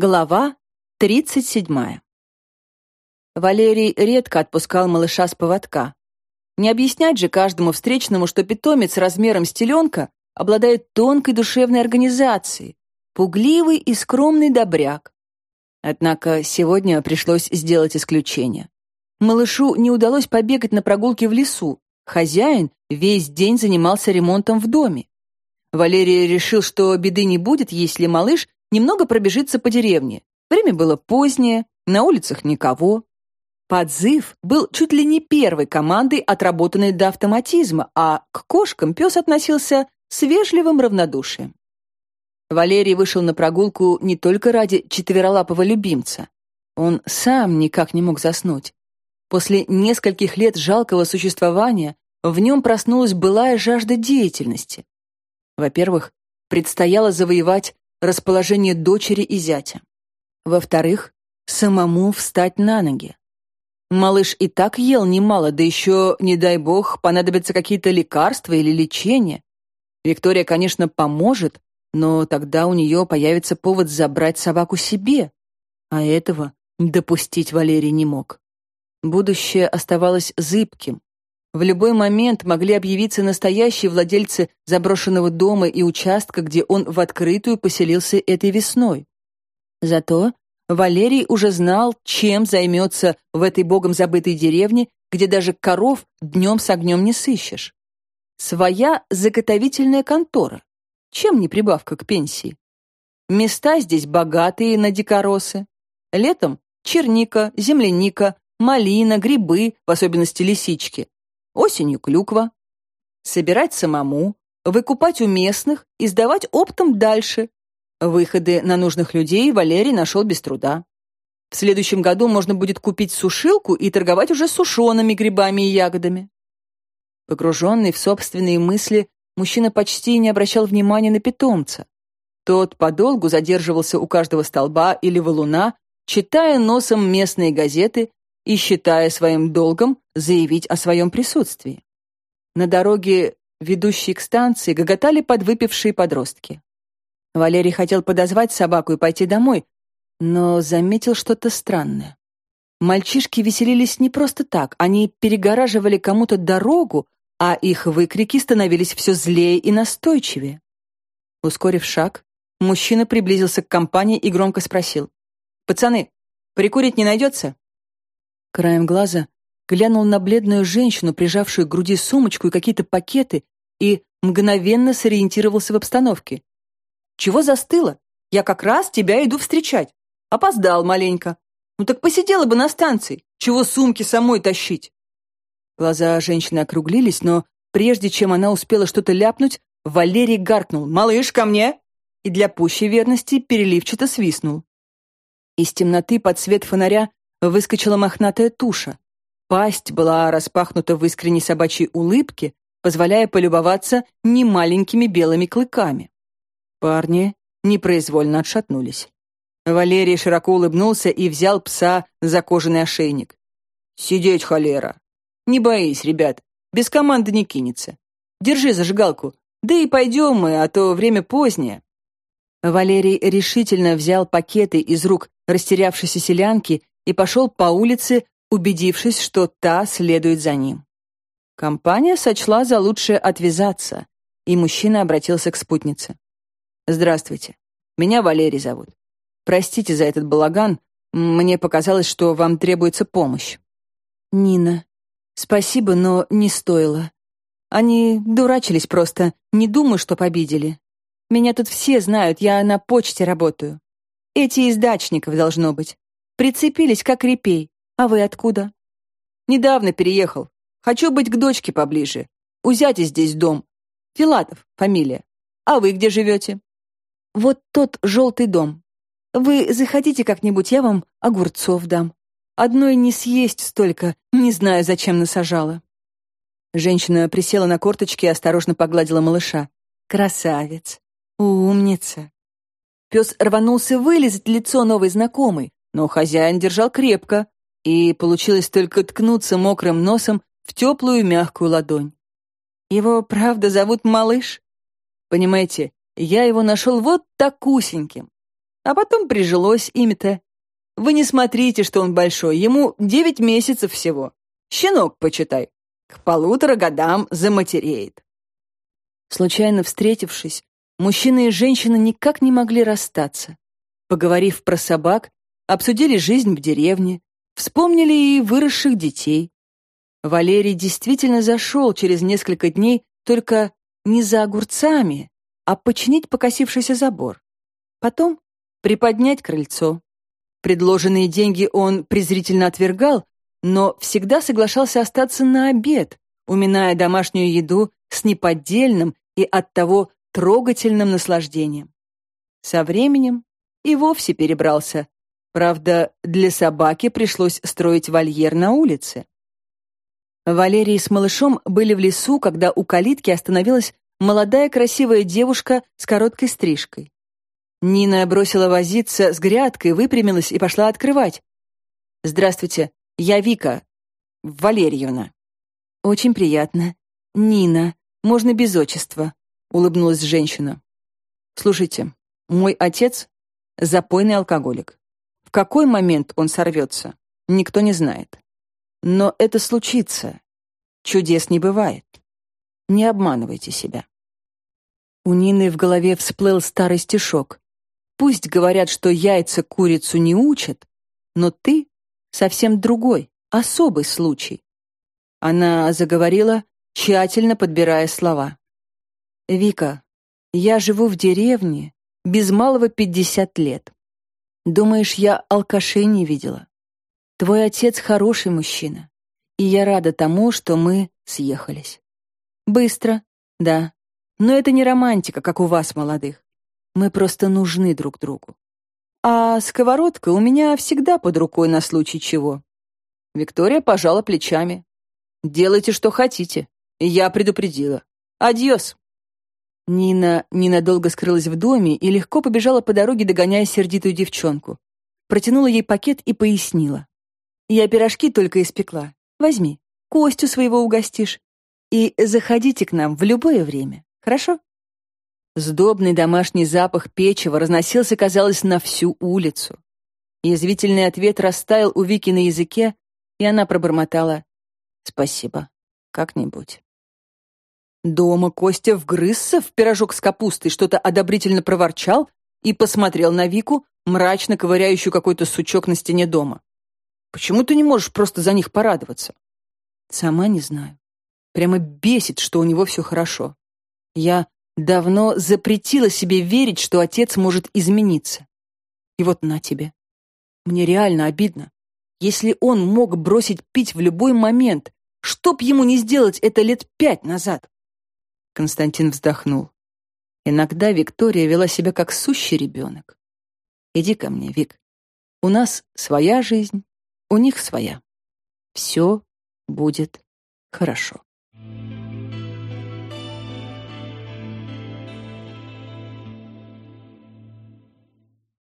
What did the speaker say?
Глава 37. Валерий редко отпускал малыша с поводка. Не объяснять же каждому встречному, что питомец размером с теленка обладает тонкой душевной организацией, пугливый и скромный добряк. Однако сегодня пришлось сделать исключение. Малышу не удалось побегать на прогулке в лесу. Хозяин весь день занимался ремонтом в доме. Валерий решил, что беды не будет, если малыш немного пробежится по деревне. Время было позднее, на улицах никого. Подзыв был чуть ли не первой командой, отработанной до автоматизма, а к кошкам пес относился с вежливым равнодушием. Валерий вышел на прогулку не только ради четверолапого любимца. Он сам никак не мог заснуть. После нескольких лет жалкого существования в нем проснулась былая жажда деятельности. Во-первых, предстояло завоевать расположение дочери и зятя. Во-вторых, самому встать на ноги. Малыш и так ел немало, да еще, не дай бог, понадобятся какие-то лекарства или лечение. Виктория, конечно, поможет, но тогда у нее появится повод забрать собаку себе, а этого допустить Валерий не мог. Будущее оставалось зыбким. В любой момент могли объявиться настоящие владельцы заброшенного дома и участка, где он в открытую поселился этой весной. Зато Валерий уже знал, чем займется в этой богом забытой деревне, где даже коров днем с огнем не сыщешь. Своя заготовительная контора. Чем не прибавка к пенсии? Места здесь богатые на дикоросы. Летом черника, земляника, малина, грибы, в особенности лисички. Осенью клюква. Собирать самому, выкупать у местных и сдавать оптом дальше. Выходы на нужных людей Валерий нашел без труда. В следующем году можно будет купить сушилку и торговать уже сушеными грибами и ягодами. Погруженный в собственные мысли, мужчина почти не обращал внимания на питомца. Тот подолгу задерживался у каждого столба или валуна, читая носом местные газеты и считая своим долгом заявить о своем присутствии. На дороге, ведущей к станции, гоготали подвыпившие подростки. Валерий хотел подозвать собаку и пойти домой, но заметил что-то странное. Мальчишки веселились не просто так, они перегораживали кому-то дорогу, а их выкрики становились все злее и настойчивее. Ускорив шаг, мужчина приблизился к компании и громко спросил: «Пацаны, прикурить не найдется?» Краем глаза глянул на бледную женщину, прижавшую к груди сумочку и какие-то пакеты, и мгновенно сориентировался в обстановке. «Чего застыла? Я как раз тебя иду встречать. Опоздал маленько. Ну так посидела бы на станции. Чего сумки самой тащить?» Глаза женщины округлились, но прежде чем она успела что-то ляпнуть, Валерий гаркнул: «Малыш, ко мне!» и для пущей верности переливчато свистнул. Из темноты под свет фонаря выскочила мохнатая туша. Пасть была распахнута в искренней собачьей улыбке, позволяя полюбоваться немаленькими белыми клыками. Парни непроизвольно отшатнулись. Валерий широко улыбнулся и взял пса за кожаный ошейник. «Сидеть, холера! Не боись, ребят, без команды не кинется. Держи зажигалку, да и пойдем мы, а то время позднее». Валерий решительно взял пакеты из рук растерявшейся селянки и пошел по улице, убедившись, что та следует за ним. Компания сочла за лучшее отвязаться, и мужчина обратился к спутнице. «Здравствуйте, меня Валерий зовут. Простите за этот балаган, мне показалось, что вам требуется помощь». «Нина, спасибо, но не стоило. Они дурачились просто, не думаю, что обидели. Меня тут все знают, я на почте работаю. Эти из дачников, должно быть. Прицепились, как репей. А вы откуда?» «Недавно переехал. Хочу быть к дочке поближе. У зятя здесь дом. Филатов фамилия. А вы где живете?» «Вот тот желтый дом. Вы заходите как-нибудь, я вам огурцов дам. Одной не съесть столько, не знаю, зачем насажала». Женщина присела на корточки и осторожно погладила малыша. «Красавец! Умница!» Пес рванулся вылизать лицо новой знакомой, но хозяин держал крепко, и получилось только ткнуться мокрым носом в теплую мягкую ладонь. «Его, правда, зовут Малыш? Понимаете, я его нашел вот такусеньким. А потом прижилось имя-то. Вы не смотрите, что он большой, ему 9 месяцев всего. Щенок, почитай. К 1,5 годам заматереет. Случайно встретившись, мужчина и женщина никак не могли расстаться. Поговорив про собак, обсудили жизнь в деревне, вспомнили и выросших детей. Валерий действительно зашел через несколько дней, только не за огурцами, а починить покосившийся забор. Потом приподнять крыльцо. Предложенные деньги он презрительно отвергал, но всегда соглашался остаться на обед, уминая домашнюю еду с неподдельным и оттого трогательным наслаждением. Со временем и вовсе перебрался. Правда, для собаки пришлось строить вольер на улице. Валерий с малышом были в лесу, когда у калитки остановилась молодая красивая девушка с короткой стрижкой. Нина бросила возиться с грядкой, выпрямилась и пошла открывать. «Здравствуйте, я Вика Валерьевна». «Очень приятно. Нина, можно без отчества», — улыбнулась женщина. «Слушайте, мой отец — запойный алкоголик. В какой момент он сорвется, никто не знает. Но это случится. Чудес не бывает. Не обманывайте себя». У Нины в голове всплыл старый стишок. «Пусть говорят, что яйца курицу не учат, но ты совсем другой, особый случай». Она заговорила, тщательно подбирая слова. «Вика, я живу в деревне без малого 50 лет. Думаешь, я алкашей не видела? Твой отец хороший мужчина, и я рада тому, что мы съехались. Быстро, да, но это не романтика, как у вас, молодых. Мы просто нужны друг другу. А сковородка у меня всегда под рукой на случай чего». Виктория пожала плечами. «Делайте, что хотите. Я предупредила. Адьос». Нина ненадолго скрылась в доме и легко побежала по дороге, догоняя сердитую девчонку. Протянула ей пакет и пояснила. «Я пирожки только испекла. Возьми, Костю своего угостишь. И заходите к нам в любое время, хорошо?» Сдобный домашний запах печива разносился, казалось, на всю улицу. Язвительный ответ растаял у Вики на языке, и она пробормотала: «Спасибо, как-нибудь». Дома Костя вгрызся в пирожок с капустой, что-то одобрительно проворчал и посмотрел на Вику, мрачно ковыряющую какой-то сучок на стене дома. «Почему ты не можешь просто за них порадоваться?» «Сама не знаю. Прямо бесит, что у него все хорошо. Я давно запретила себе верить, что отец может измениться. И вот на тебе. Мне реально обидно. Если он мог бросить пить в любой момент, что б ему не сделать это лет 5 назад?» Константин вздохнул. Иногда Виктория вела себя как сущий ребенок. «Иди ко мне, Вик. У нас своя жизнь, у них своя. Все будет хорошо».